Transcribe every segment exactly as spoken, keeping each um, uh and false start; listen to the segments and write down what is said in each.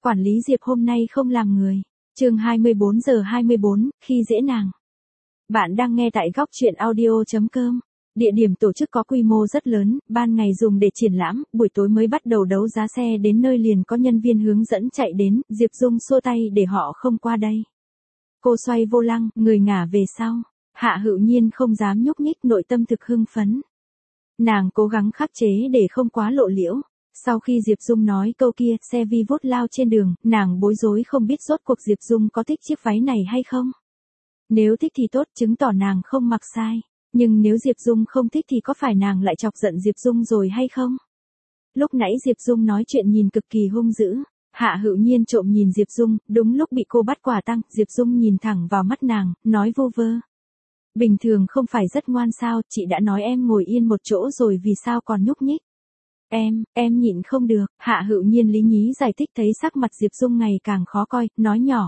Quản lý Diệp hôm nay không làm người. Chương hai mươi bốn giờ hai mươi bốn, khi dễ nàng. Bạn đang nghe tại góc truyện audio chấm com. Địa điểm tổ chức có quy mô rất lớn, ban ngày dùng để triển lãm, buổi tối mới bắt đầu đấu giá xe, đến nơi liền có nhân viên hướng dẫn chạy đến, Diệp Dung xua tay để họ không qua đây. Cô xoay vô lăng, người ngả về sau. Hạ Hữu Nhiên không dám nhúc nhích, nội tâm thực hưng phấn. Nàng cố gắng khắc chế để không quá lộ liễu. Sau khi Diệp Dung nói câu kia, xe vi vút lao trên đường, nàng bối rối không biết rốt cuộc Diệp Dung có thích chiếc váy này hay không. Nếu thích thì tốt, chứng tỏ nàng không mặc sai. Nhưng nếu Diệp Dung không thích thì có phải nàng lại chọc giận Diệp Dung rồi hay không? Lúc nãy Diệp Dung nói chuyện nhìn cực kỳ hung dữ. Hạ Hữu Nhiên trộm nhìn Diệp Dung, đúng lúc bị cô bắt quả tang, Diệp Dung nhìn thẳng vào mắt nàng, nói vu vơ. Bình thường không phải rất ngoan sao, chị đã nói em ngồi yên một chỗ rồi vì sao còn nhúc nhích. Em, em nhịn không được, Hạ Hữu Nhiên lý nhí giải thích, thấy sắc mặt Diệp Dung ngày càng khó coi, nói nhỏ.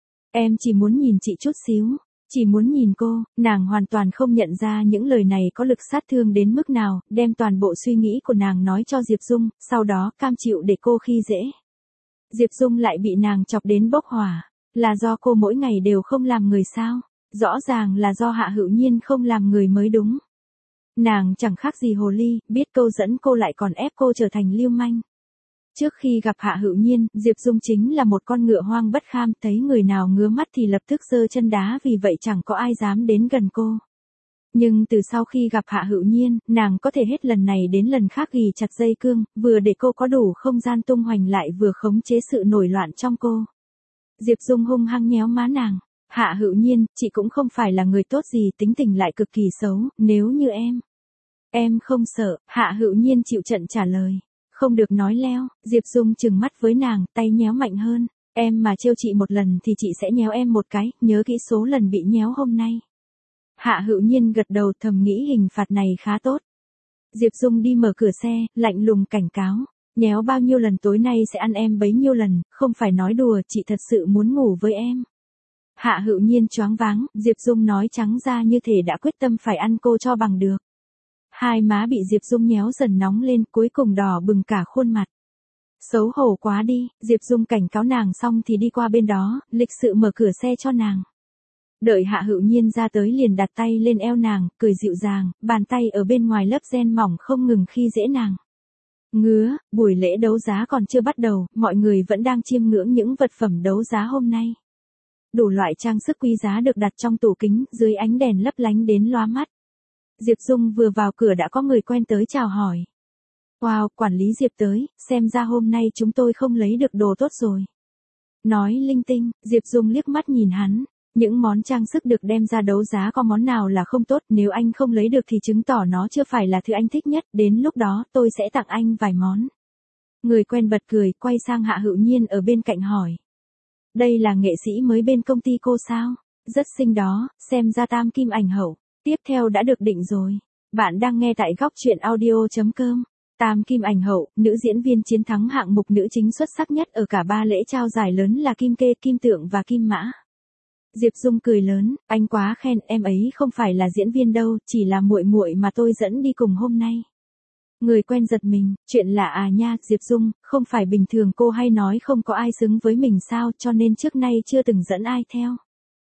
Em chỉ muốn nhìn chị chút xíu, chỉ muốn nhìn cô, nàng hoàn toàn không nhận ra những lời này có lực sát thương đến mức nào, đem toàn bộ suy nghĩ của nàng nói cho Diệp Dung, sau đó cam chịu để cô khi dễ. Diệp Dung lại bị nàng chọc đến bốc hỏa, là do cô mỗi ngày đều không làm người sao, rõ ràng là do Hạ Hữu Nhiên không làm người mới đúng. Nàng chẳng khác gì hồ ly, biết câu dẫn cô lại còn ép cô trở thành lưu manh. Trước khi gặp Hạ Hữu Nhiên, Diệp Dung chính là một con ngựa hoang bất kham, thấy người nào ngứa mắt thì lập tức giơ chân đá, vì vậy chẳng có ai dám đến gần cô. Nhưng từ sau khi gặp Hạ Hữu Nhiên, nàng có thể hết lần này đến lần khác ghi chặt dây cương, vừa để cô có đủ không gian tung hoành lại vừa khống chế sự nổi loạn trong cô. Diệp Dung hung hăng nhéo má nàng. Hạ Hữu Nhiên, chị cũng không phải là người tốt gì, tính tình lại cực kỳ xấu, nếu như em. Em không sợ, Hạ Hữu Nhiên chịu trận trả lời. Không được nói leo, Diệp Dung trừng mắt với nàng, tay nhéo mạnh hơn. Em mà trêu chị một lần thì chị sẽ nhéo em một cái, nhớ kỹ số lần bị nhéo hôm nay. Hạ Hữu Nhiên gật đầu, thầm nghĩ hình phạt này khá tốt. Diệp Dung đi mở cửa xe, lạnh lùng cảnh cáo. Nhéo bao nhiêu lần tối nay sẽ ăn em bấy nhiêu lần, không phải nói đùa, chị thật sự muốn ngủ với em. Hạ Hữu Nhiên choáng váng, Diệp Dung nói trắng ra như thể đã quyết tâm phải ăn cô cho bằng được. Hai má bị Diệp Dung nhéo dần nóng lên, cuối cùng đỏ bừng cả khuôn mặt. Xấu hổ quá đi, Diệp Dung cảnh cáo nàng xong thì đi qua bên đó, lịch sự mở cửa xe cho nàng. Đợi Hạ Hữu Nhiên ra tới liền đặt tay lên eo nàng, cười dịu dàng, bàn tay ở bên ngoài lớp ren mỏng không ngừng khi dễ nàng. Ngứa, buổi lễ đấu giá còn chưa bắt đầu, mọi người vẫn đang chiêm ngưỡng những vật phẩm đấu giá hôm nay. Đủ loại trang sức quý giá được đặt trong tủ kính, dưới ánh đèn lấp lánh đến lóa mắt. Diệp Dung vừa vào cửa đã có người quen tới chào hỏi. Wow, quản lý Diệp tới, xem ra hôm nay chúng tôi không lấy được đồ tốt rồi. Nói linh tinh, Diệp Dung liếc mắt nhìn hắn. Những món trang sức được đem ra đấu giá có món nào là không tốt, nếu anh không lấy được thì chứng tỏ nó chưa phải là thứ anh thích nhất, đến lúc đó tôi sẽ tặng anh vài món. Người quen bật cười, quay sang Hạ Hữu Nhiên ở bên cạnh hỏi. Đây là nghệ sĩ mới bên công ty cô sao? Rất xinh đó, xem ra tam kim ảnh hậu. Tiếp theo đã được định rồi. Bạn đang nghe tại góc truyện audio chấm com. Tam kim ảnh hậu, nữ diễn viên chiến thắng hạng mục nữ chính xuất sắc nhất ở cả ba lễ trao giải lớn là Kim Kê, Kim Tượng và Kim Mã. Diệp Dung cười lớn, anh quá khen, em ấy không phải là diễn viên đâu, chỉ là muội muội mà tôi dẫn đi cùng hôm nay. Người quen giật mình, chuyện lạ à nha, Diệp Dung, không phải bình thường cô hay nói không có ai xứng với mình sao, cho nên trước nay chưa từng dẫn ai theo.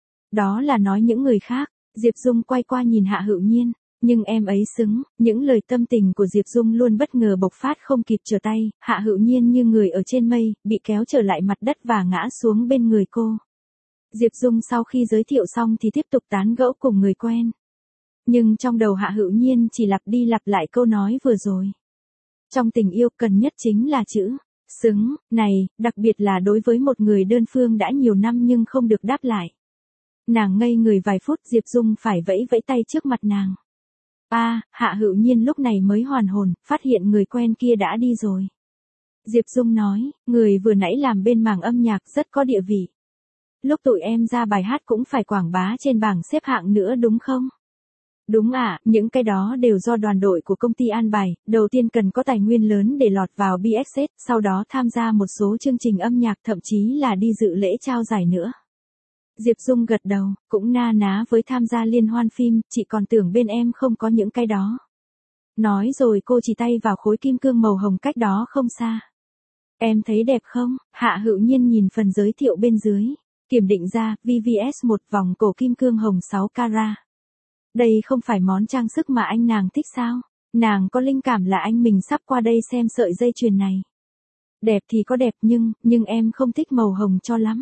Đó là nói những người khác. Diệp Dung quay qua nhìn Hạ Hữu Nhiên, nhưng em ấy xứng, những lời tâm tình của Diệp Dung luôn bất ngờ bộc phát không kịp trở tay, Hạ Hữu Nhiên như người ở trên mây, bị kéo trở lại mặt đất và ngã xuống bên người cô. Diệp Dung sau khi giới thiệu xong thì tiếp tục tán gẫu cùng người quen. Nhưng trong đầu Hạ Hữu Nhiên chỉ lặp đi lặp lại câu nói vừa rồi. Trong tình yêu cần nhất chính là chữ xứng, này, đặc biệt là đối với một người đơn phương đã nhiều năm nhưng không được đáp lại. Nàng ngây người vài phút, Diệp Dung phải vẫy vẫy tay trước mặt nàng. A, à, Hạ Hữu Nhiên lúc này mới hoàn hồn, phát hiện người quen kia đã đi rồi. Diệp Dung nói, người vừa nãy làm bên mảng âm nhạc rất có địa vị. Lúc tụi em ra bài hát cũng phải quảng bá trên bảng xếp hạng nữa đúng không? Đúng ạ, à, những cái đó đều do đoàn đội của công ty an bài, đầu tiên cần có tài nguyên lớn để lọt vào bê ét ét, sau đó tham gia một số chương trình âm nhạc, thậm chí là đi dự lễ trao giải nữa. Diệp Dung gật đầu, cũng na ná với tham gia liên hoan phim, chị còn tưởng bên em không có những cái đó. Nói rồi cô chỉ tay vào khối kim cương màu hồng cách đó không xa. Em thấy đẹp không? Hạ Hữu Nhiên nhìn phần giới thiệu bên dưới. Kiểm định ra, vê vê ét một vòng cổ kim cương hồng sáu carat. Đây không phải món trang sức mà anh nàng thích sao? Nàng có linh cảm là anh mình sắp qua đây xem sợi dây chuyền này. Đẹp thì có đẹp nhưng, nhưng em không thích màu hồng cho lắm.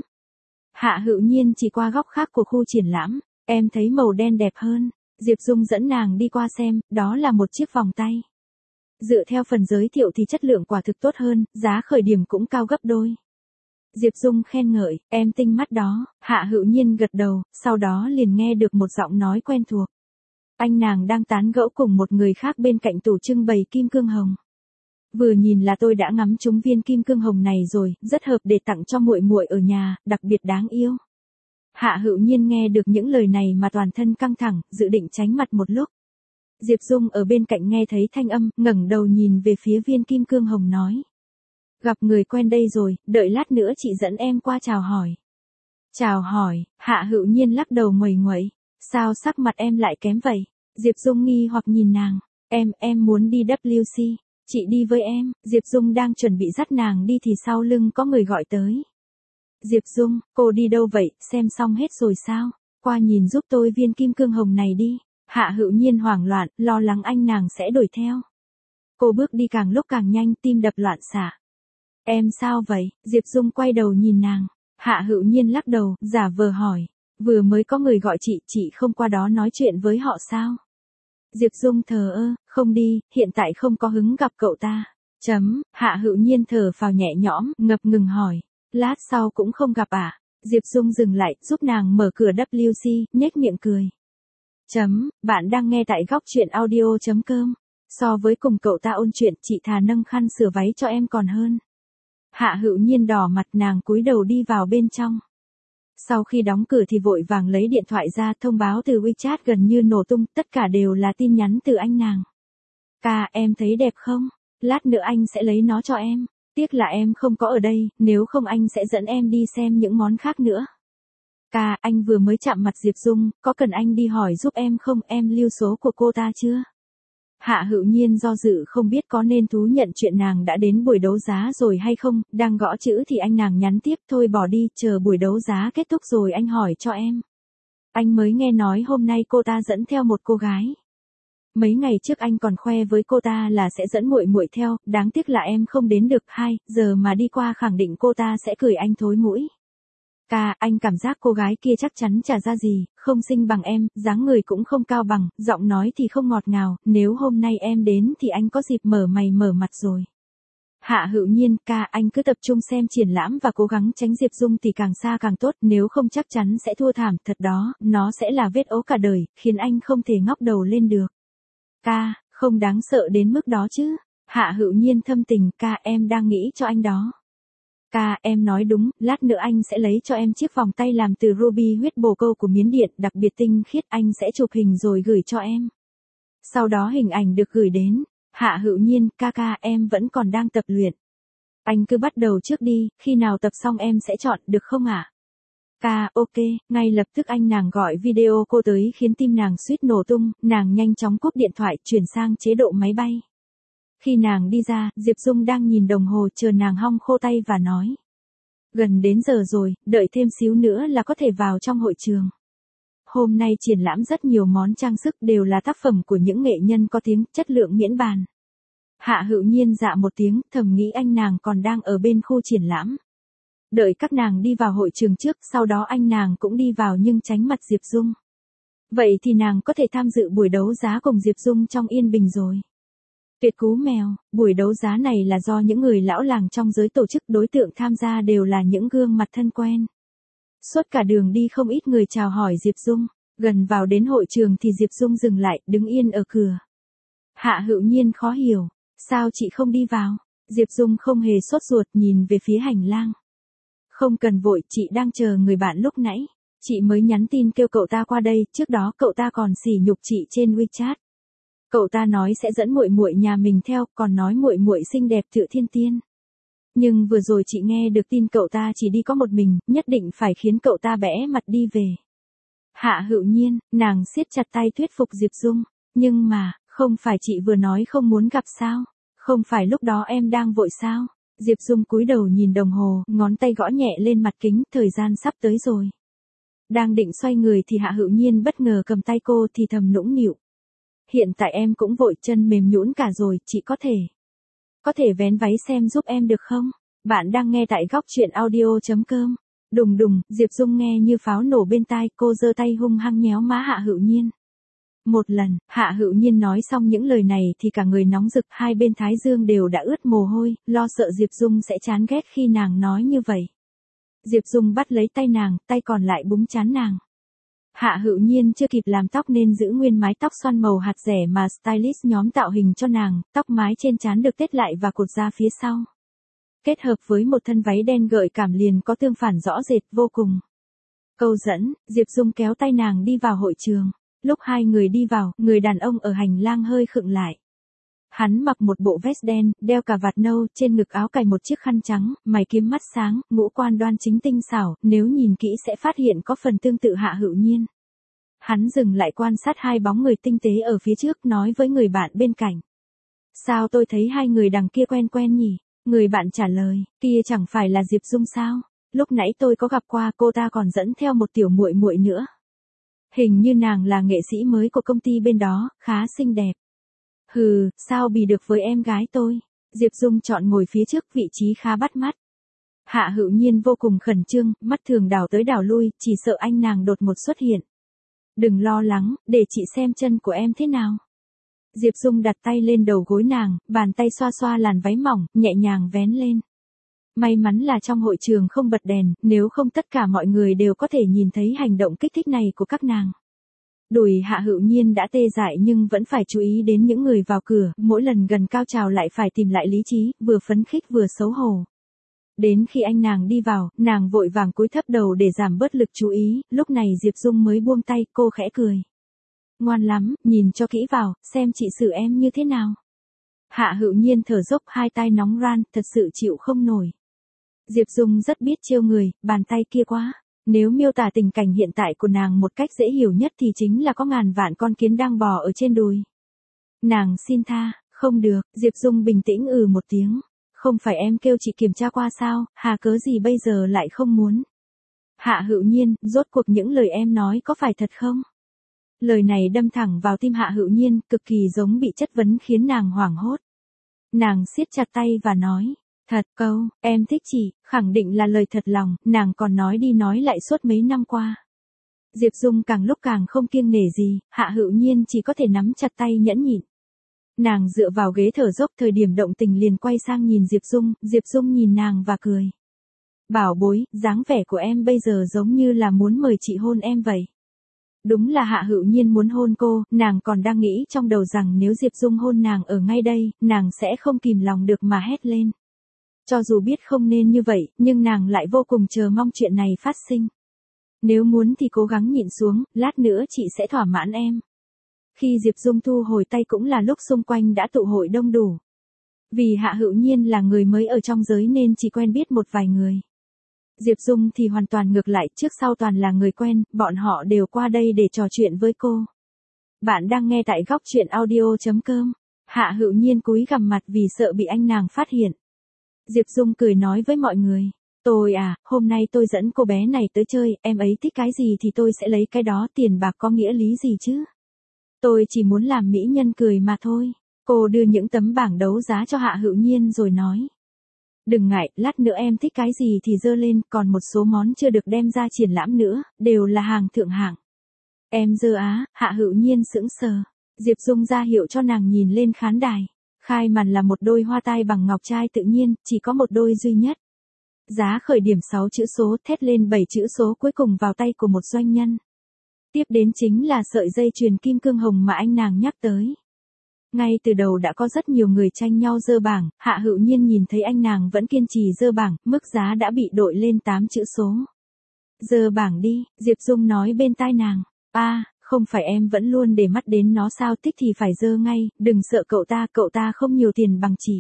Hạ Hữu Nhiên chỉ qua góc khác của khu triển lãm, em thấy màu đen đẹp hơn. Diệp Dung dẫn nàng đi qua xem, đó là một chiếc vòng tay. Dựa theo phần giới thiệu thì chất lượng quả thực tốt hơn, giá khởi điểm cũng cao gấp đôi. Diệp Dung khen ngợi, em tinh mắt đó. Hạ Hữu Nhiên gật đầu, sau đó liền nghe được một giọng nói quen thuộc. Anh nàng đang tán gẫu cùng một người khác bên cạnh tủ trưng bày kim cương hồng. Vừa nhìn là tôi đã ngắm trúng viên kim cương hồng này rồi, rất hợp để tặng cho muội muội ở nhà, đặc biệt đáng yêu. Hạ Hữu Nhiên nghe được những lời này mà toàn thân căng thẳng, dự định tránh mặt một lúc. Diệp Dung ở bên cạnh nghe thấy thanh âm, ngẩng đầu nhìn về phía viên kim cương hồng nói. Gặp người quen đây rồi, đợi lát nữa chị dẫn em qua chào hỏi. Chào hỏi, Hạ Hữu Nhiên lắc đầu nguầy nguậy. Sao sắc mặt em lại kém vậy? Diệp Dung nghi hoặc nhìn nàng. Em, em muốn đi vê kép xê. Chị đi với em. Diệp Dung đang chuẩn bị dắt nàng đi thì sau lưng có người gọi tới. Diệp Dung, cô đi đâu vậy, xem xong hết rồi sao? Qua nhìn giúp tôi viên kim cương hồng này đi. Hạ Hữu Nhiên hoảng loạn, lo lắng anh nàng sẽ đuổi theo. Cô bước đi càng lúc càng nhanh, tim đập loạn xạ. Em sao vậy? Diệp Dung quay đầu nhìn nàng. Hạ Hữu Nhiên lắc đầu, giả vờ hỏi. Vừa mới có người gọi chị, chị không qua đó nói chuyện với họ sao? Diệp Dung thờ ơ, không đi, hiện tại không có hứng gặp cậu ta. Chấm, Hạ Hữu Nhiên thở phào nhẹ nhõm, ngập ngừng hỏi. Lát sau cũng không gặp à? Diệp Dung dừng lại, giúp nàng mở cửa vê kép xê, nhếch miệng cười. Chấm, bạn đang nghe tại góc truyện audio chấm com. So với cùng cậu ta ôn chuyện, chị thà nâng khăn sửa váy cho em còn hơn. Hạ Hữu Nhiên đỏ mặt, nàng cúi đầu đi vào bên trong. Sau khi đóng cửa thì vội vàng lấy điện thoại ra, thông báo từ WeChat gần như nổ tung, tất cả đều là tin nhắn từ anh nàng. Ca, em thấy đẹp không? Lát nữa anh sẽ lấy nó cho em. Tiếc là em không có ở đây, nếu không anh sẽ dẫn em đi xem những món khác nữa. Ca, anh vừa mới chạm mặt Diệp Dung, có cần anh đi hỏi giúp em không, em lưu số của cô ta chưa? Hạ Hữu Nhiên do dự không biết có nên thú nhận chuyện nàng đã đến buổi đấu giá rồi hay không, đang gõ chữ thì anh nàng nhắn tiếp, thôi bỏ đi, chờ buổi đấu giá kết thúc rồi anh hỏi cho em. Anh mới nghe nói hôm nay cô ta dẫn theo một cô gái. Mấy ngày trước anh còn khoe với cô ta là sẽ dẫn muội muội theo, đáng tiếc là em không đến được, hai giờ mà đi qua khẳng định cô ta sẽ cười anh thối mũi. Ca, anh cảm giác cô gái kia chắc chắn chả ra gì, không xinh bằng em, dáng người cũng không cao bằng, giọng nói thì không ngọt ngào, nếu hôm nay em đến thì anh có dịp mở mày mở mặt rồi. Hạ Hữu Nhiên, ca, anh cứ tập trung xem triển lãm và cố gắng tránh Diệp Dung thì càng xa càng tốt, nếu không chắc chắn sẽ thua thảm, thật đó, nó sẽ là vết ố cả đời, khiến anh không thể ngóc đầu lên được. Ca, không đáng sợ đến mức đó chứ. Hạ Hữu Nhiên thâm tình, ca, em đang nghĩ cho anh đó. Ca, em nói đúng, lát nữa anh sẽ lấy cho em chiếc vòng tay làm từ ruby huyết bồ câu của Miến Điện, đặc biệt tinh khiết, anh sẽ chụp hình rồi gửi cho em. Sau đó hình ảnh được gửi đến. Hạ Hữu Nhiên, ca ca, em vẫn còn đang tập luyện. Anh cứ bắt đầu trước đi, khi nào tập xong em sẽ chọn, được không ạ? À? Ca, ok, ngay lập tức anh nàng gọi video cô tới khiến tim nàng suýt nổ tung, nàng nhanh chóng cúp điện thoại, chuyển sang chế độ máy bay. Khi nàng đi ra, Diệp Dung đang nhìn đồng hồ chờ nàng hong khô tay và nói. Gần đến giờ rồi, đợi thêm xíu nữa là có thể vào trong hội trường. Hôm nay triển lãm rất nhiều món trang sức đều là tác phẩm của những nghệ nhân có tiếng, chất lượng miễn bàn. Hạ Hữu Nhiên dạ một tiếng, thầm nghĩ anh nàng còn đang ở bên khu triển lãm. Đợi các nàng đi vào hội trường trước, sau đó anh nàng cũng đi vào nhưng tránh mặt Diệp Dung. Vậy thì nàng có thể tham dự buổi đấu giá cùng Diệp Dung trong yên bình rồi. Tuyệt cú mèo, buổi đấu giá này là do những người lão làng trong giới tổ chức, đối tượng tham gia đều là những gương mặt thân quen. Suốt cả đường đi không ít người chào hỏi Diệp Dung, gần vào đến hội trường thì Diệp Dung dừng lại, đứng yên ở cửa. Hạ Hữu Nhiên khó hiểu, sao chị không đi vào? Diệp Dung không hề sốt ruột, nhìn về phía hành lang. Không cần vội, chị đang chờ người bạn lúc nãy. Chị mới nhắn tin kêu cậu ta qua đây, trước đó cậu ta còn sỉ nhục chị trên WeChat. Cậu ta nói sẽ dẫn muội muội nhà mình theo, còn nói muội muội xinh đẹp tựa thiên tiên. Nhưng vừa rồi chị nghe được tin cậu ta chỉ đi có một mình, nhất định phải khiến cậu ta bẽ mặt đi về. Hạ Hữu Nhiên, nàng siết chặt tay thuyết phục Diệp Dung, nhưng mà, không phải chị vừa nói không muốn gặp sao? Không phải lúc đó em đang vội sao? Diệp Dung cúi đầu nhìn đồng hồ, ngón tay gõ nhẹ lên mặt kính, thời gian sắp tới rồi. Đang định xoay người thì Hạ Hữu Nhiên bất ngờ cầm tay cô thì thầm nũng nịu. Hiện tại em cũng vội, chân mềm nhũn cả rồi, chị có thể. Có thể vén váy xem giúp em được không? Bạn đang nghe tại góc truyện audio.com. Đùng đùng, Diệp Dung nghe như pháo nổ bên tai, cô giơ tay hung hăng nhéo má Hạ Hữu Nhiên. Một lần, Hạ Hữu Nhiên nói xong những lời này thì cả người nóng rực, hai bên thái dương đều đã ướt mồ hôi, lo sợ Diệp Dung sẽ chán ghét khi nàng nói như vậy. Diệp Dung bắt lấy tay nàng, tay còn lại búng trán nàng. Hạ Hữu Nhiên chưa kịp làm tóc nên giữ nguyên mái tóc xoăn màu hạt rẻ mà stylist nhóm tạo hình cho nàng, tóc mái trên trán được tết lại và cột ra phía sau. Kết hợp với một thân váy đen gợi cảm liền có tương phản rõ rệt vô cùng. Câu dẫn, Diệp Dung kéo tay nàng đi vào hội trường. Lúc hai người đi vào, người đàn ông ở hành lang hơi khựng lại. Hắn mặc một bộ vest đen, đeo cà vạt nâu, trên ngực áo cài một chiếc khăn trắng, mày kiếm mắt sáng, ngũ quan đoan chính tinh xảo, nếu nhìn kỹ sẽ phát hiện có phần tương tự Hạ Hữu Nhiên. Hắn dừng lại quan sát hai bóng người tinh tế ở phía trước, nói với người bạn bên cạnh. Sao tôi thấy hai người đằng kia quen quen nhỉ? Người bạn trả lời, kia chẳng phải là Diệp Dung sao? Lúc nãy tôi có gặp qua, cô ta còn dẫn theo một tiểu muội muội nữa. Hình như nàng là nghệ sĩ mới của công ty bên đó, khá xinh đẹp. Hừ, sao bì được với em gái tôi? Diệp Dung chọn ngồi phía trước, vị trí khá bắt mắt. Hạ Hữu Nhiên vô cùng khẩn trương, mắt thường đảo tới đảo lui, chỉ sợ anh nàng đột ngột xuất hiện. Đừng lo lắng, để chị xem chân của em thế nào. Diệp Dung đặt tay lên đầu gối nàng, bàn tay xoa xoa làn váy mỏng, nhẹ nhàng vén lên. May mắn là trong hội trường không bật đèn, nếu không tất cả mọi người đều có thể nhìn thấy hành động kích thích này của các nàng. Đùi Hạ Hữu Nhiên đã tê dại nhưng vẫn phải chú ý đến những người vào cửa, mỗi lần gần cao trào lại phải tìm lại lý trí, vừa phấn khích vừa xấu hổ. Đến khi anh nàng đi vào, nàng vội vàng cúi thấp đầu để giảm bớt lực chú ý, lúc này Diệp Dung mới buông tay, cô khẽ cười. Ngoan lắm, nhìn cho kỹ vào, xem chị xử em như thế nào. Hạ Hữu Nhiên thở dốc, hai tay nóng ran, thật sự chịu không nổi. Diệp Dung rất biết trêu người, bàn tay kia quá. Nếu miêu tả tình cảnh hiện tại của nàng một cách dễ hiểu nhất thì chính là có ngàn vạn con kiến đang bò ở trên đùi. Nàng xin tha, không được, Diệp Dung bình tĩnh ừ một tiếng. Không phải em kêu chị kiểm tra qua sao, hà cớ gì bây giờ lại không muốn. Hạ Hữu Nhiên, rốt cuộc những lời em nói có phải thật không? Lời này đâm thẳng vào tim Hạ Hữu Nhiên, cực kỳ giống bị chất vấn khiến nàng hoảng hốt. Nàng siết chặt tay và nói. Thật, câu, em thích chị, khẳng định là lời thật lòng, nàng còn nói đi nói lại suốt mấy năm qua. Diệp Dung càng lúc càng không kiêng nể gì, Hạ Hữu Nhiên chỉ có thể nắm chặt tay nhẫn nhịn. Nàng dựa vào ghế thở dốc, thời điểm động tình liền quay sang nhìn Diệp Dung, Diệp Dung nhìn nàng và cười. Bảo bối, dáng vẻ của em bây giờ giống như là muốn mời chị hôn em vậy. Đúng là Hạ Hữu Nhiên muốn hôn cô, nàng còn đang nghĩ trong đầu rằng nếu Diệp Dung hôn nàng ở ngay đây, nàng sẽ không kìm lòng được mà hét lên. Cho dù biết không nên như vậy, nhưng nàng lại vô cùng chờ mong chuyện này phát sinh. Nếu muốn thì cố gắng nhịn xuống, lát nữa chị sẽ thỏa mãn em. Khi Diệp Dung thu hồi tay cũng là lúc xung quanh đã tụ hội đông đủ. Vì Hạ Hữu Nhiên là người mới ở trong giới nên chỉ quen biết một vài người. Diệp Dung thì hoàn toàn ngược lại, trước sau toàn là người quen, bọn họ đều qua đây để trò chuyện với cô. Bạn đang nghe tại góc truyện audio.com. Hạ Hữu Nhiên cúi gằm mặt vì sợ bị anh nàng phát hiện. Diệp Dung cười nói với mọi người. Tôi à, hôm nay tôi dẫn cô bé này tới chơi, em ấy thích cái gì thì tôi sẽ lấy cái đó, tiền bạc có nghĩa lý gì chứ. Tôi chỉ muốn làm mỹ nhân cười mà thôi. Cô đưa những tấm bảng đấu giá cho Hạ Hữu Nhiên rồi nói. Đừng ngại, lát nữa em thích cái gì thì dơ lên, còn một số món chưa được đem ra triển lãm nữa, đều là hàng thượng hạng. Em dơ á, Hạ Hữu Nhiên sững sờ. Diệp Dung ra hiệu cho nàng nhìn lên khán đài. Khai màn là một đôi hoa tai bằng ngọc trai tự nhiên, chỉ có một đôi duy nhất. Giá khởi điểm sáu chữ số, thét lên bảy chữ số cuối cùng vào tay của một doanh nhân. Tiếp đến chính là sợi dây chuyền kim cương hồng mà anh nàng nhắc tới. Ngay từ đầu đã có rất nhiều người tranh nhau dơ bảng, Hạ Hữu Nhiên nhìn thấy anh nàng vẫn kiên trì dơ bảng, mức giá đã bị đội lên tám chữ số. Dơ bảng đi, Diệp Dung nói bên tai nàng. A, à, không phải em vẫn luôn để mắt đến nó sao, thích thì phải dơ ngay, đừng sợ cậu ta, cậu ta không nhiều tiền bằng chị.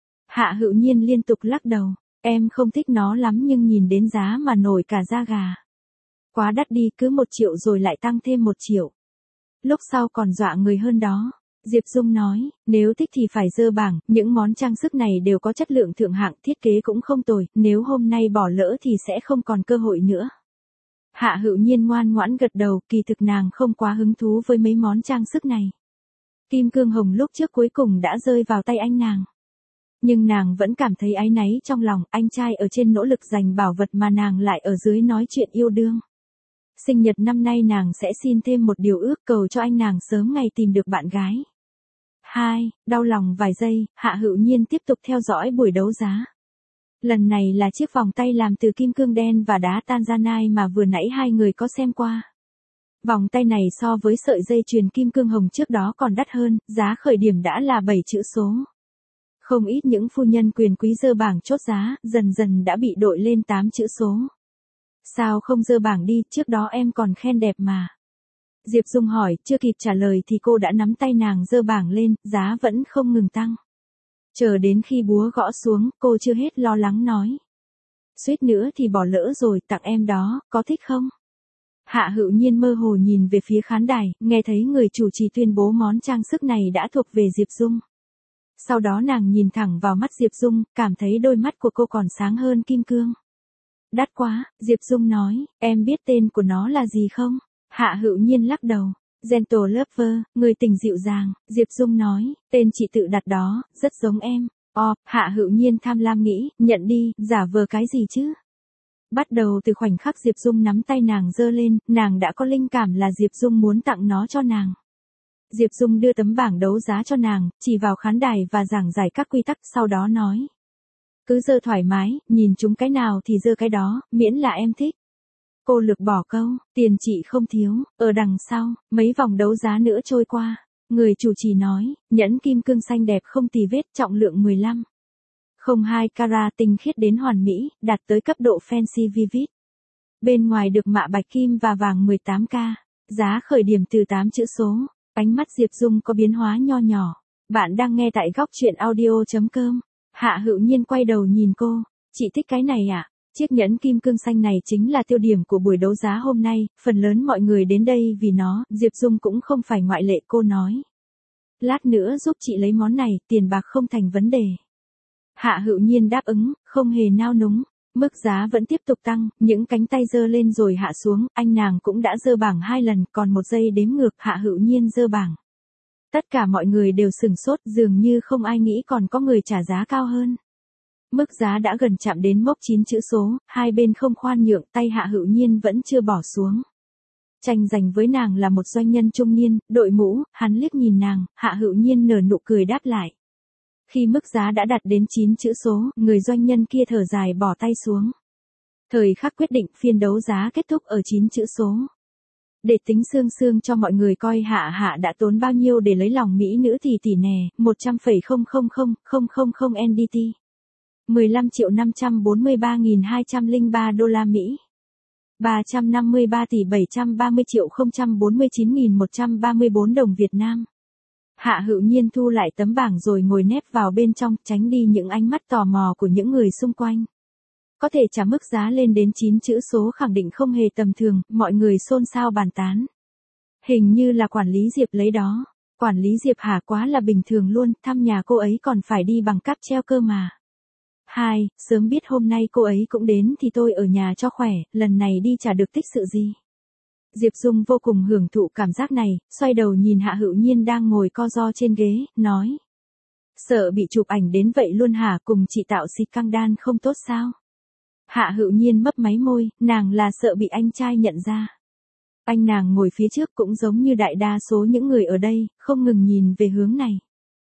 Hạ Hữu Nhiên liên tục lắc đầu, em không thích nó lắm nhưng nhìn đến giá mà nổi cả da gà. Quá đắt đi, cứ một triệu rồi lại tăng thêm một triệu. Lúc sau còn dọa người hơn đó. Diệp Dung nói, nếu thích thì phải dơ bảng, những món trang sức này đều có chất lượng thượng hạng, thiết kế cũng không tồi, nếu hôm nay bỏ lỡ thì sẽ không còn cơ hội nữa. Hạ Hữu Nhiên ngoan ngoãn gật đầu, kỳ thực nàng không quá hứng thú với mấy món trang sức này. Kim cương hồng lúc trước cuối cùng đã rơi vào tay anh nàng. Nhưng nàng vẫn cảm thấy áy náy trong lòng, anh trai ở trên nỗ lực giành bảo vật mà nàng lại ở dưới nói chuyện yêu đương. Sinh nhật năm nay nàng sẽ xin thêm một điều ước, cầu cho anh nàng sớm ngày tìm được bạn gái. hai. Đau lòng vài giây, Hạ Hữu Nhiên tiếp tục theo dõi buổi đấu giá. Lần này là chiếc vòng tay làm từ kim cương đen và đá Tanzanite mà vừa nãy hai người có xem qua. Vòng tay này so với sợi dây chuyền kim cương hồng trước đó còn đắt hơn, giá khởi điểm đã là bảy chữ số. Không ít những phu nhân quyền quý dơ bảng chốt giá, dần dần đã bị đội lên tám chữ số. Sao không dơ bảng đi, trước đó em còn khen đẹp mà. Diệp Dung hỏi, chưa kịp trả lời thì cô đã nắm tay nàng dơ bảng lên, giá vẫn không ngừng tăng. Chờ đến khi búa gõ xuống, cô chưa hết lo lắng nói. Suýt nữa thì bỏ lỡ rồi, tặng em đó, có thích không? Hạ Hữu Nhiên mơ hồ nhìn về phía khán đài, nghe thấy người chủ trì tuyên bố món trang sức này đã thuộc về Diệp Dung. Sau đó nàng nhìn thẳng vào mắt Diệp Dung, cảm thấy đôi mắt của cô còn sáng hơn kim cương. Đắt quá, Diệp Dung nói, em biết tên của nó là gì không? Hạ Hữu Nhiên lắc đầu. Gentle Lover, người tình dịu dàng, Diệp Dung nói, tên chị tự đặt đó, rất giống em. Ồ, Hạ Hữu Nhiên tham lam nghĩ, nhận đi, giả vờ cái gì chứ? Bắt đầu từ khoảnh khắc Diệp Dung nắm tay nàng giơ lên, nàng đã có linh cảm là Diệp Dung muốn tặng nó cho nàng. Diệp Dung đưa tấm bảng đấu giá cho nàng, chỉ vào khán đài và giảng giải các quy tắc, sau đó nói. Cứ giơ thoải mái, nhìn chúng cái nào thì giơ cái đó, miễn là em thích. Cô lược bỏ câu, tiền chị không thiếu, ở đằng sau, mấy vòng đấu giá nữa trôi qua. Người chủ trì nói, nhẫn kim cương xanh đẹp không tì vết, trọng lượng mười lăm phẩy không hai carat, tinh khiết đến hoàn mỹ, đạt tới cấp độ fancy vivid. Bên ngoài được mạ bạch kim và vàng mười tám carat, giá khởi điểm từ tám chữ số. Ánh mắt Diệp Dung có biến hóa nho nhỏ. Bạn đang nghe tại góc truyện audio chấm com. Hạ Hữu Nhiên quay đầu nhìn cô, chị thích cái này à? Chiếc nhẫn kim cương xanh này chính là tiêu điểm của buổi đấu giá hôm nay, phần lớn mọi người đến đây vì nó, Diệp Dung cũng không phải ngoại lệ, cô nói. Lát nữa giúp chị lấy món này, tiền bạc không thành vấn đề. Hạ Hữu Nhiên đáp ứng, không hề nao núng. Mức giá vẫn tiếp tục tăng, những cánh tay giơ lên rồi hạ xuống, anh nàng cũng đã giơ bảng hai lần, còn một giây đếm ngược, Hạ Hữu Nhiên giơ bảng. Tất cả mọi người đều sửng sốt, dường như không ai nghĩ còn có người trả giá cao hơn. Mức giá đã gần chạm đến mốc chín chữ số, hai bên không khoan nhượng, tay Hạ Hữu Nhiên vẫn chưa bỏ xuống. Tranh giành với nàng là một doanh nhân trung niên, đội mũ, hắn liếc nhìn nàng, Hạ Hữu Nhiên nở nụ cười đáp lại. Khi mức giá đã đạt đến chín chữ số, người doanh nhân kia thở dài bỏ tay xuống. Thời khắc quyết định, phiên đấu giá kết thúc ở chín chữ số. Để tính xương xương cho mọi người coi Hạ Hạ đã tốn bao nhiêu để lấy lòng mỹ nữ thì tỷ nè, một trăm phẩy không không không không không không en đê tê. mười lăm triệu năm trăm bốn mươi ba nghìn hai trăm lẻ ba đô la Mỹ. ba trăm năm mươi ba tỷ bảy trăm ba mươi triệu không trăm bốn mươi chín nghìn một trăm ba mươi tư đồng Việt Nam. Hạ Hữu Nhiên thu lại tấm bảng rồi ngồi nép vào bên trong, tránh đi những ánh mắt tò mò của những người xung quanh. Có thể trả mức giá lên đến chín chữ số khẳng định không hề tầm thường, mọi người xôn xao bàn tán. Hình như là quản lý Diệp lấy đó. Quản lý Diệp hả, quá là bình thường luôn, thăm nhà cô ấy còn phải đi bằng cáp treo cơ mà. Hai, sớm biết hôm nay cô ấy cũng đến thì tôi ở nhà cho khỏe, lần này đi chả được tích sự gì. Diệp Dung vô cùng hưởng thụ cảm giác này, xoay đầu nhìn Hạ Hữu Nhiên đang ngồi co ro trên ghế, nói. Sợ bị chụp ảnh đến vậy luôn hả, cùng chị tạo xịt căng đan không tốt sao? Hạ Hữu Nhiên mấp máy môi, nàng là sợ bị anh trai nhận ra. Anh nàng ngồi phía trước cũng giống như đại đa số những người ở đây, không ngừng nhìn về hướng này.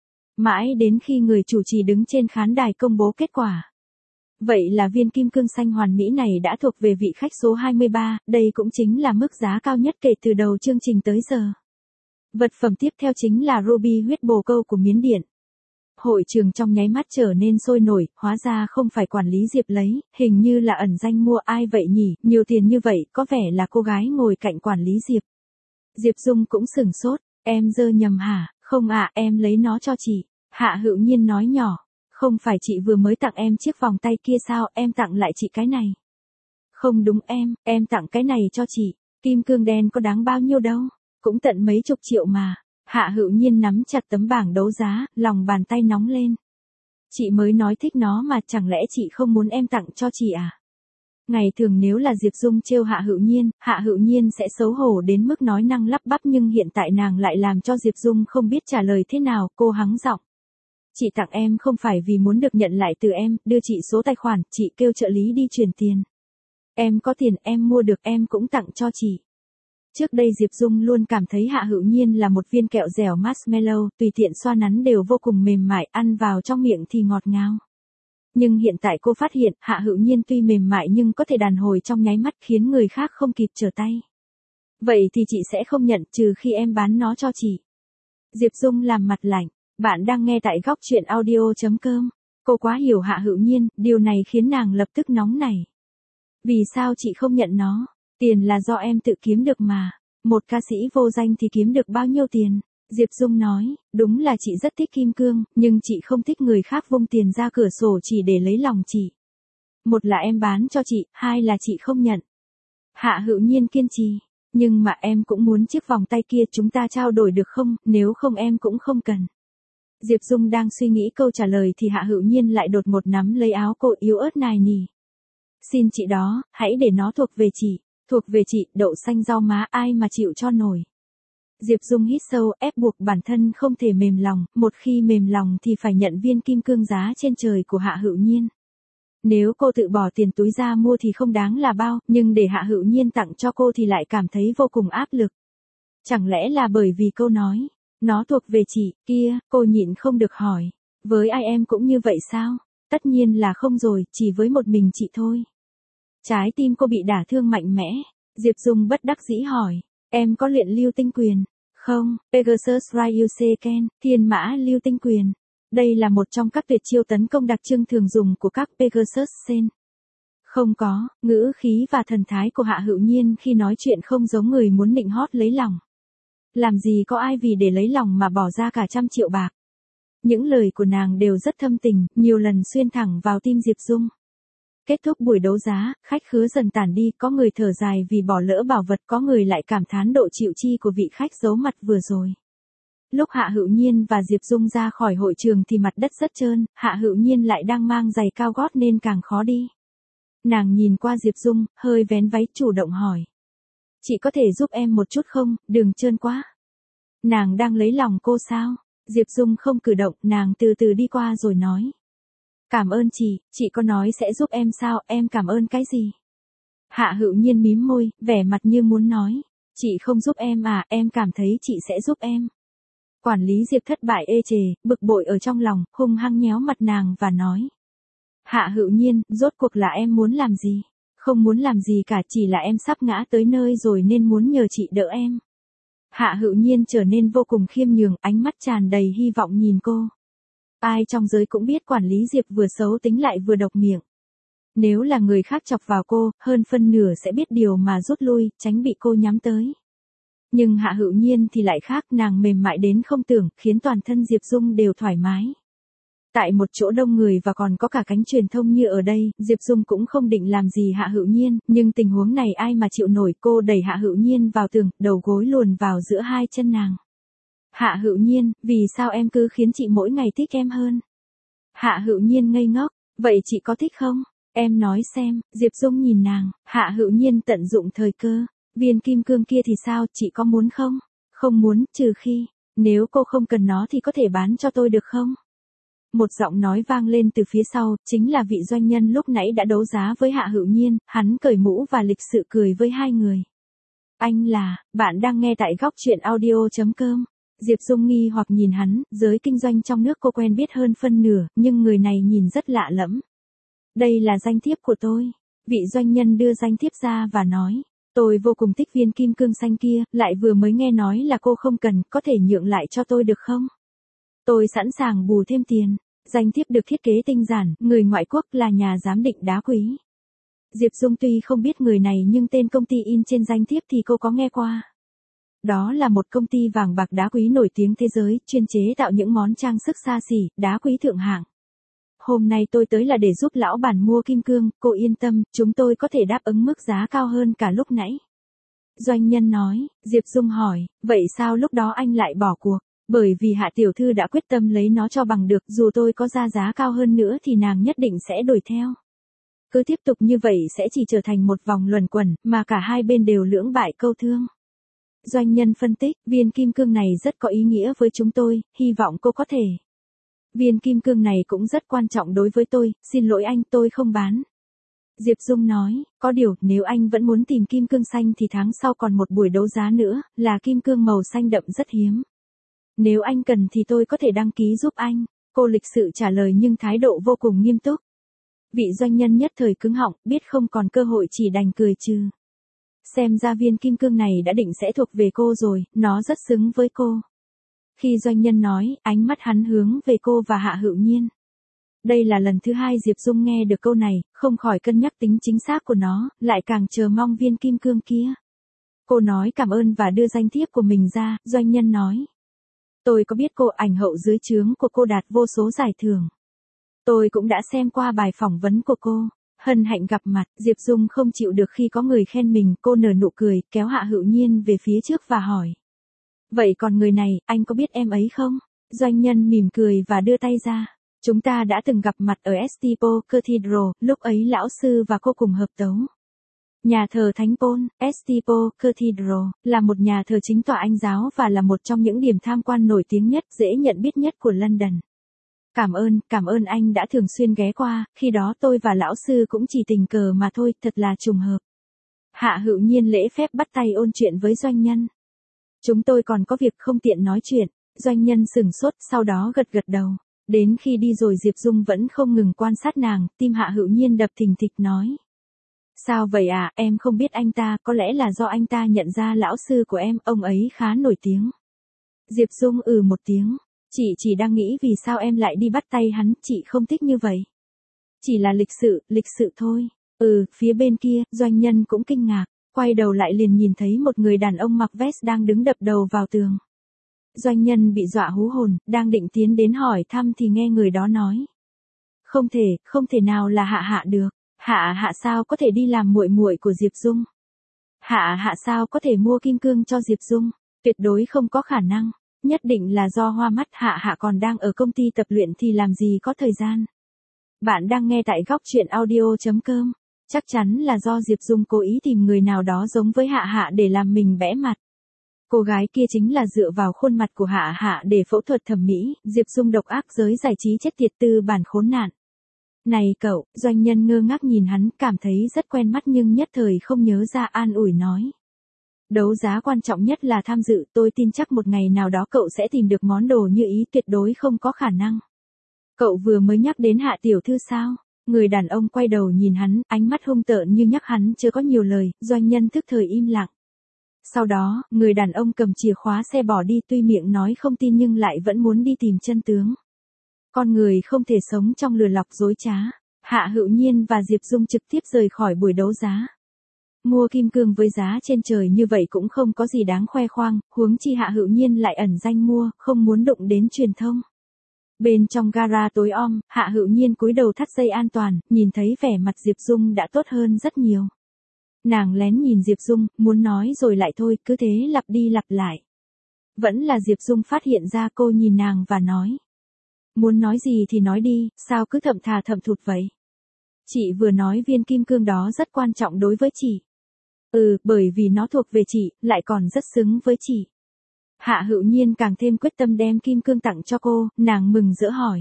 Mãi đến khi người chủ trì đứng trên khán đài công bố kết quả. Vậy là viên kim cương xanh hoàn mỹ này đã thuộc về vị khách số hai mươi ba, đây cũng chính là mức giá cao nhất kể từ đầu chương trình tới giờ. Vật phẩm tiếp theo chính là ruby huyết bồ câu của Miến Điện. Hội trường trong nháy mắt trở nên sôi nổi, hóa ra không phải quản lý Diệp lấy, hình như là ẩn danh mua, ai vậy nhỉ, nhiều tiền như vậy, có vẻ là cô gái ngồi cạnh quản lý Diệp. Diệp Dung cũng sửng sốt, em dơ nhầm hả, không ạ, em lấy nó cho chị. Hạ Hữu Nhiên nói nhỏ, không phải chị vừa mới tặng em chiếc vòng tay kia sao, em tặng lại chị cái này. Không đúng em, em tặng cái này cho chị, kim cương đen có đáng bao nhiêu đâu, cũng tận mấy chục triệu mà. Hạ Hữu Nhiên nắm chặt tấm bảng đấu giá, lòng bàn tay nóng lên. Chị mới nói thích nó mà, chẳng lẽ chị không muốn em tặng cho chị à? Ngày thường nếu là Diệp Dung trêu Hạ Hữu Nhiên, Hạ Hữu Nhiên sẽ xấu hổ đến mức nói năng lắp bắp, nhưng hiện tại nàng lại làm cho Diệp Dung không biết trả lời thế nào, cô hắng giọng. Chị tặng em không phải vì muốn được nhận lại từ em, đưa chị số tài khoản, chị kêu trợ lý đi chuyển tiền. Em có tiền, em mua được, em cũng tặng cho chị. Trước đây Diệp Dung luôn cảm thấy Hạ Hữu Nhiên là một viên kẹo dẻo marshmallow, tùy tiện xoa nắn đều vô cùng mềm mại, ăn vào trong miệng thì ngọt ngào. Nhưng hiện tại cô phát hiện, Hạ Hữu Nhiên tuy mềm mại nhưng có thể đàn hồi trong nháy mắt, khiến người khác không kịp trở tay. Vậy thì chị sẽ không nhận, trừ khi em bán nó cho chị. Diệp Dung làm mặt lạnh. Bạn đang nghe tại góc truyện audio chấm com. Cô quá hiểu Hạ Hữu Nhiên, điều này khiến nàng lập tức nóng nảy. Vì sao chị không nhận nó? Tiền là do em tự kiếm được mà. Một ca sĩ vô danh thì kiếm được bao nhiêu tiền? Diệp Dung nói, đúng là chị rất thích kim cương, nhưng chị không thích người khác vung tiền ra cửa sổ chỉ để lấy lòng chị. Một là em bán cho chị, hai là chị không nhận. Hạ Hữu Nhiên kiên trì, nhưng mà em cũng muốn chiếc vòng tay kia, chúng ta trao đổi được không, nếu không em cũng không cần. Diệp Dung đang suy nghĩ câu trả lời thì Hạ Hữu Nhiên lại đột một nắm lấy áo cô, yếu ớt nài nỉ. Xin chị đó, hãy để nó thuộc về chị, thuộc về chị, đậu xanh rau má, ai mà chịu cho nổi. Diệp Dung hít sâu, ép buộc bản thân không thể mềm lòng, một khi mềm lòng thì phải nhận viên kim cương giá trên trời của Hạ Hữu Nhiên. Nếu cô tự bỏ tiền túi ra mua thì không đáng là bao, nhưng để Hạ Hữu Nhiên tặng cho cô thì lại cảm thấy vô cùng áp lực. Chẳng lẽ là bởi vì câu nói, nó thuộc về chị, kia, cô nhịn không được hỏi. Với ai em cũng như vậy sao? Tất nhiên là không rồi, chỉ với một mình chị thôi. Trái tim cô bị đả thương mạnh mẽ. Diệp Dung bất đắc dĩ hỏi, em có luyện lưu tinh quyền? Không, Pegasus Ryuken, thiên mã lưu tinh quyền. Đây là một trong các tuyệt chiêu tấn công đặc trưng thường dùng của các Pegasus Sen. Không có, ngữ khí và thần thái của Hạ Hữu Nhiên khi nói chuyện không giống người muốn nịnh hót lấy lòng. Làm gì có ai vì để lấy lòng mà bỏ ra cả trăm triệu bạc. Những lời của nàng đều rất thâm tình, nhiều lần xuyên thẳng vào tim Diệp Dung. Kết thúc buổi đấu giá, khách khứa dần tản đi, có người thở dài vì bỏ lỡ bảo vật, có người lại cảm thán độ chịu chi của vị khách giấu mặt vừa rồi. Lúc Hạ Hữu Nhiên và Diệp Dung ra khỏi hội trường thì mặt đất rất trơn, Hạ Hữu Nhiên lại đang mang giày cao gót nên càng khó đi. Nàng nhìn qua Diệp Dung, hơi vén váy chủ động hỏi. Chị có thể giúp em một chút không, đừng trơn quá. Nàng đang lấy lòng cô sao? Diệp Dung không cử động, nàng từ từ đi qua rồi nói. Cảm ơn chị, chị có nói sẽ giúp em sao, em cảm ơn cái gì? Hạ Hữu Nhiên mím môi, vẻ mặt như muốn nói. Chị không giúp em à, em cảm thấy chị sẽ giúp em. Quản lý Diệp thất bại ê chề, bực bội ở trong lòng, hung hăng nhéo mặt nàng và nói. Hạ Hữu Nhiên, rốt cuộc là em muốn làm gì? Không muốn làm gì cả, chỉ là em sắp ngã tới nơi rồi nên muốn nhờ chị đỡ em. Hạ Hữu Nhiên trở nên vô cùng khiêm nhường, ánh mắt tràn đầy hy vọng nhìn cô. Ai trong giới cũng biết quản lý Diệp vừa xấu tính lại vừa độc miệng. Nếu là người khác chọc vào cô, hơn phân nửa sẽ biết điều mà rút lui, tránh bị cô nhắm tới. Nhưng Hạ Hữu Nhiên thì lại khác, nàng mềm mại đến không tưởng, khiến toàn thân Diệp Dung đều thoải mái. Tại một chỗ đông người và còn có cả cánh truyền thông như ở đây, Diệp Dung cũng không định làm gì Hạ Hữu Nhiên, nhưng tình huống này ai mà chịu nổi, cô đẩy Hạ Hữu Nhiên vào tường, đầu gối luồn vào giữa hai chân nàng. Hạ Hữu Nhiên, vì sao em cứ khiến chị mỗi ngày thích em hơn? Hạ Hữu Nhiên ngây ngốc, vậy chị có thích không? Em nói xem, Diệp Dung nhìn nàng, Hạ Hữu Nhiên tận dụng thời cơ, viên kim cương kia thì sao, chị có muốn không? Không muốn, trừ khi, nếu cô không cần nó thì có thể bán cho tôi được không? Một giọng nói vang lên từ phía sau, chính là vị doanh nhân lúc nãy đã đấu giá với Hạ Hữu Nhiên, hắn cởi mũ và lịch sự cười với hai người. Anh là, bạn đang nghe tại góc truyện audio chấm com. Diệp Dung nghi hoặc nhìn hắn, giới kinh doanh trong nước cô quen biết hơn phân nửa, nhưng người này nhìn rất lạ lẫm. Đây là danh thiếp của tôi. Vị doanh nhân đưa danh thiếp ra và nói, tôi vô cùng thích viên kim cương xanh kia, lại vừa mới nghe nói là cô không cần, có thể nhượng lại cho tôi được không? Tôi sẵn sàng bù thêm tiền. Danh thiếp được thiết kế tinh giản, người ngoại quốc, là nhà giám định đá quý. Diệp Dung tuy không biết người này nhưng tên công ty in trên danh thiếp thì cô có nghe qua. Đó là một công ty vàng bạc đá quý nổi tiếng thế giới, chuyên chế tạo những món trang sức xa xỉ, đá quý thượng hạng. Hôm nay tôi tới là để giúp lão bản mua kim cương, cô yên tâm, chúng tôi có thể đáp ứng mức giá cao hơn cả lúc nãy. Doanh nhân nói, Diệp Dung hỏi, vậy sao lúc đó anh lại bỏ cuộc? Bởi vì Hạ tiểu thư đã quyết tâm lấy nó cho bằng được, dù tôi có ra giá cao hơn nữa thì nàng nhất định sẽ đuổi theo. Cứ tiếp tục như vậy sẽ chỉ trở thành một vòng luẩn quẩn, mà cả hai bên đều lưỡng bại câu thương. Doanh nhân phân tích, viên kim cương này rất có ý nghĩa với chúng tôi, hy vọng cô có thể. Viên kim cương này cũng rất quan trọng đối với tôi, xin lỗi anh, tôi không bán. Diệp Dung nói, có điều, nếu anh vẫn muốn tìm kim cương xanh thì tháng sau còn một buổi đấu giá nữa, là kim cương màu xanh đậm rất hiếm. Nếu anh cần thì tôi có thể đăng ký giúp anh. Cô lịch sự trả lời nhưng thái độ vô cùng nghiêm túc. Vị doanh nhân nhất thời cứng họng, biết không còn cơ hội chỉ đành cười trừ. Xem ra viên kim cương này đã định sẽ thuộc về cô rồi, nó rất xứng với cô. Khi doanh nhân nói, ánh mắt hắn hướng về cô và Hạ Hữu Nhiên. Đây là lần thứ hai Diệp Dung nghe được câu này, không khỏi cân nhắc tính chính xác của nó, lại càng chờ mong viên kim cương kia. Cô nói cảm ơn và đưa danh thiếp của mình ra, doanh nhân nói. Tôi có biết cô, ảnh hậu dưới trướng của cô đạt vô số giải thưởng. Tôi cũng đã xem qua bài phỏng vấn của cô. Hân hạnh gặp mặt, Diệp Dung không chịu được khi có người khen mình, cô nở nụ cười, kéo Hạ Hữu Nhiên về phía trước và hỏi. Vậy còn người này, anh có biết em ấy không? Doanh nhân mỉm cười và đưa tay ra. Chúng ta đã từng gặp mặt ở Estipo Cathedral, lúc ấy lão sư và cô cùng hợp tấu. Nhà thờ Thánh Paul, Estipo Cathedral, là một nhà thờ chính tòa Anh giáo và là một trong những điểm tham quan nổi tiếng nhất, dễ nhận biết nhất của London. Cảm ơn, cảm ơn anh đã thường xuyên ghé qua, khi đó tôi và lão sư cũng chỉ tình cờ mà thôi, thật là trùng hợp. Hạ Hữu Nhiên lễ phép bắt tay ôn chuyện với doanh nhân. Chúng tôi còn có việc không tiện nói chuyện, doanh nhân sửng sốt, sau đó gật gật đầu. Đến khi đi rồi Diệp Dung vẫn không ngừng quan sát nàng, tim Hạ Hữu Nhiên đập thình thịch nói. Sao vậy à, em không biết anh ta, có lẽ là do anh ta nhận ra lão sư của em, ông ấy khá nổi tiếng. Diệp Dung ừ một tiếng. Chị chỉ đang nghĩ vì sao em lại đi bắt tay hắn, chị không thích như vậy. Chỉ là lịch sự, lịch sự thôi. Ừ, phía bên kia, doanh nhân cũng kinh ngạc, quay đầu lại liền nhìn thấy một người đàn ông mặc vest đang đứng đập đầu vào tường. Doanh nhân bị dọa hú hồn, đang định tiến đến hỏi thăm thì nghe người đó nói. Không thể, không thể nào là Hạ Hạ được. Hạ Hạ sao có thể đi làm muội muội của Diệp Dung? Hạ Hạ sao có thể mua kim cương cho Diệp Dung? Tuyệt đối không có khả năng. Nhất định là do hoa mắt, Hạ Hạ còn đang ở công ty tập luyện thì làm gì có thời gian. Bạn đang nghe tại góc truyện audio chấm com. Chắc chắn là do Diệp Dung cố ý tìm người nào đó giống với Hạ Hạ để làm mình bẽ mặt. Cô gái kia chính là dựa vào khuôn mặt của Hạ Hạ để phẫu thuật thẩm mỹ, Diệp Dung độc ác giới giải trí chết tiệt tư bản khốn nạn. Này cậu, doanh nhân ngơ ngác nhìn hắn, cảm thấy rất quen mắt nhưng nhất thời không nhớ ra, an ủi nói. Đấu giá quan trọng nhất là tham dự, tôi tin chắc một ngày nào đó cậu sẽ tìm được món đồ như ý, tuyệt đối không có khả năng. Cậu vừa mới nhắc đến Hạ tiểu thư sao? Người đàn ông quay đầu nhìn hắn, ánh mắt hung tợn như nhắc hắn chưa có nhiều lời, doanh nhân thức thời im lặng. Sau đó, người đàn ông cầm chìa khóa xe bỏ đi, tuy miệng nói không tin nhưng lại vẫn muốn đi tìm chân tướng. Con người không thể sống trong lừa lọc dối trá. Hạ Hữu Nhiên và Diệp Dung trực tiếp rời khỏi buổi đấu giá. Mua kim cương với giá trên trời như vậy cũng không có gì đáng khoe khoang, huống chi Hạ Hữu Nhiên lại ẩn danh mua, không muốn đụng đến truyền thông. Bên trong gara tối om, Hạ Hữu Nhiên cúi đầu thắt dây an toàn, nhìn thấy vẻ mặt Diệp Dung đã tốt hơn rất nhiều. Nàng lén nhìn Diệp Dung, muốn nói rồi lại thôi, cứ thế lặp đi lặp lại. Vẫn là Diệp Dung phát hiện ra, cô nhìn nàng và nói. Muốn nói gì thì nói đi, sao cứ thậm thà thậm thụt vậy? Chị vừa nói viên kim cương đó rất quan trọng đối với chị. Ừ, bởi vì nó thuộc về chị, lại còn rất xứng với chị. Hạ Hữu Nhiên càng thêm quyết tâm đem kim cương tặng cho cô, nàng mừng rỡ hỏi.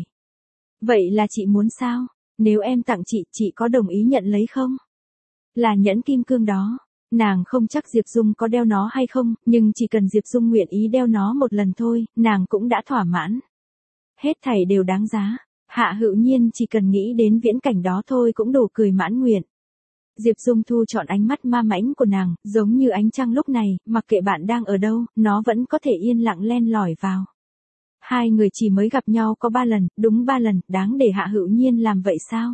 Vậy là chị muốn sao? Nếu em tặng chị, chị có đồng ý nhận lấy không? Là nhẫn kim cương đó. Nàng không chắc Diệp Dung có đeo nó hay không, nhưng chỉ cần Diệp Dung nguyện ý đeo nó một lần thôi, nàng cũng đã thỏa mãn. Hết thảy đều đáng giá. Hạ Hữu Nhiên chỉ cần nghĩ đến viễn cảnh đó thôi cũng đủ cười mãn nguyện. Diệp Dung thu chọn ánh mắt ma mãnh của nàng, giống như ánh trăng lúc này, mặc kệ bạn đang ở đâu, nó vẫn có thể yên lặng len lỏi vào. Hai người chỉ mới gặp nhau có ba lần, đúng ba lần, đáng để Hạ Hữu Nhiên làm vậy sao?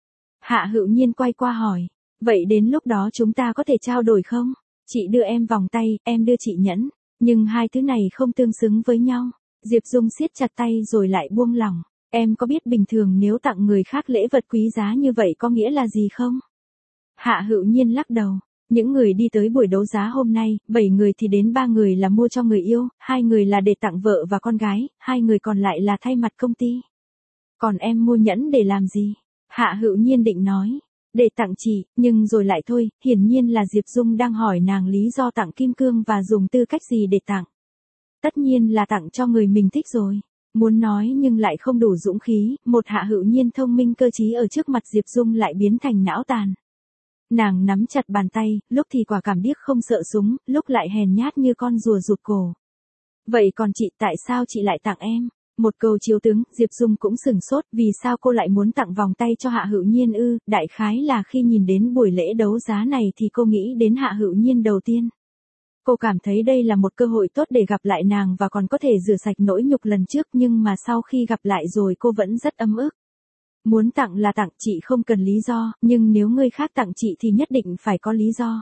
Hạ Hữu Nhiên quay qua hỏi, vậy đến lúc đó chúng ta có thể trao đổi không? Chị đưa em vòng tay, em đưa chị nhẫn, nhưng hai thứ này không tương xứng với nhau. Diệp Dung siết chặt tay rồi lại buông lỏng. Em có biết bình thường nếu tặng người khác lễ vật quý giá như vậy có nghĩa là gì không? Hạ Hữu Nhiên lắc đầu. Những người đi tới buổi đấu giá hôm nay, bảy người thì đến ba người là mua cho người yêu, hai người là để tặng vợ và con gái, hai người còn lại là thay mặt công ty. Còn em mua nhẫn để làm gì? Hạ Hữu Nhiên định nói. Để tặng chị, nhưng rồi lại thôi, hiển nhiên là Diệp Dung đang hỏi nàng lý do tặng kim cương và dùng tư cách gì để tặng. Tất nhiên là tặng cho người mình thích rồi. Muốn nói nhưng lại không đủ dũng khí, một Hạ Hữu Nhiên thông minh cơ trí ở trước mặt Diệp Dung lại biến thành não tàn. Nàng nắm chặt bàn tay, lúc thì quả cảm điếc không sợ súng, lúc lại hèn nhát như con rùa rụt cổ. Vậy còn chị, tại sao chị lại tặng em? Một câu chiếu tướng, Diệp Dung cũng sửng sốt, vì sao cô lại muốn tặng vòng tay cho Hạ Hữu Nhiên ư? Đại khái là khi nhìn đến buổi lễ đấu giá này thì cô nghĩ đến Hạ Hữu Nhiên đầu tiên. Cô cảm thấy đây là một cơ hội tốt để gặp lại nàng và còn có thể rửa sạch nỗi nhục lần trước, nhưng mà sau khi gặp lại rồi cô vẫn rất ấm ức. Muốn tặng là tặng, chị không cần lý do, nhưng nếu người khác tặng chị thì nhất định phải có lý do.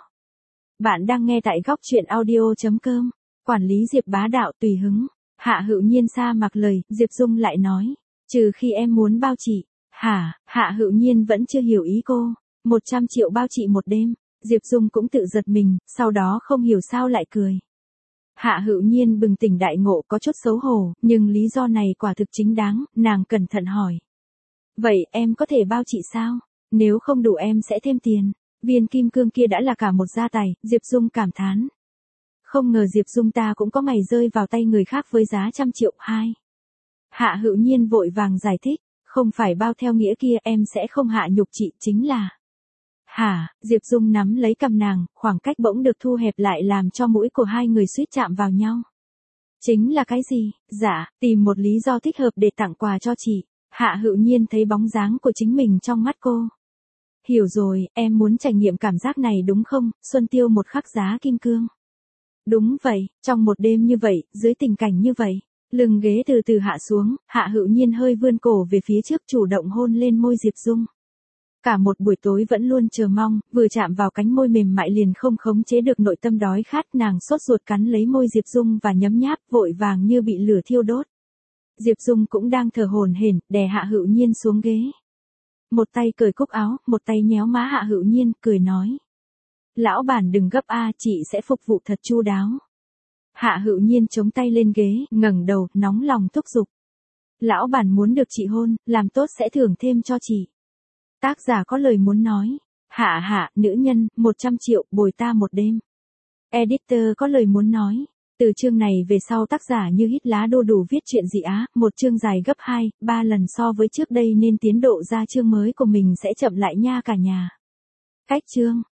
Bạn đang nghe tại góc truyện audio chấm com. Quản lý Diệp bá đạo tùy hứng. Hạ Hữu Nhiên xa mặc lời, Diệp Dung lại nói, trừ khi em muốn bao chị. Hả? Hạ Hữu Nhiên vẫn chưa hiểu ý cô. một trăm triệu bao chị một đêm. Diệp Dung cũng tự giật mình, sau đó không hiểu sao lại cười. Hạ Hữu Nhiên bừng tỉnh đại ngộ, có chút xấu hổ, nhưng lý do này quả thực chính đáng, nàng cẩn thận hỏi. Vậy em có thể bao chị sao? Nếu không đủ em sẽ thêm tiền. Viên kim cương kia đã là cả một gia tài, Diệp Dung cảm thán. Không ngờ Diệp Dung ta cũng có ngày rơi vào tay người khác với giá trăm triệu hai. Hạ Hữu Nhiên vội vàng giải thích, không phải bao theo nghĩa kia, em sẽ không hạ nhục chị, chính là... Hả? Diệp Dung nắm lấy cằm nàng, khoảng cách bỗng được thu hẹp lại làm cho mũi của hai người suýt chạm vào nhau. Chính là cái gì? Dạ, tìm một lý do thích hợp để tặng quà cho chị. Hạ Hữu Nhiên thấy bóng dáng của chính mình trong mắt cô. Hiểu rồi, em muốn trải nghiệm cảm giác này đúng không? Xuân tiêu một khắc giá kim cương. Đúng vậy, trong một đêm như vậy, dưới tình cảnh như vậy, lưng ghế từ từ hạ xuống, Hạ Hữu Nhiên hơi vươn cổ về phía trước chủ động hôn lên môi Diệp Dung. Cả một buổi tối vẫn luôn chờ mong, vừa chạm vào cánh môi mềm mại liền không khống chế được nội tâm đói khát, nàng sốt ruột cắn lấy môi Diệp Dung và nhấm nháp, vội vàng như bị lửa thiêu đốt. Diệp Dung cũng đang thở hổn hển, đè Hạ Hữu Nhiên xuống ghế. Một tay cởi cúc áo, một tay nhéo má Hạ Hữu Nhiên, cười nói. Lão bản đừng gấp a, chị sẽ phục vụ thật chu đáo. Hạ Hữu Nhiên chống tay lên ghế, ngẩng đầu, nóng lòng thúc giục. Lão bản muốn được chị hôn, làm tốt sẽ thưởng thêm cho chị. Tác giả có lời muốn nói. Hạ hạ, nữ nhân, một trăm triệu, bồi ta một đêm. Editor có lời muốn nói. Từ chương này về sau tác giả như hít lá đô đủ viết chuyện gì á, một chương dài gấp hai, ba lần so với trước đây nên tiến độ ra chương mới của mình sẽ chậm lại nha cả nhà. Cách chương.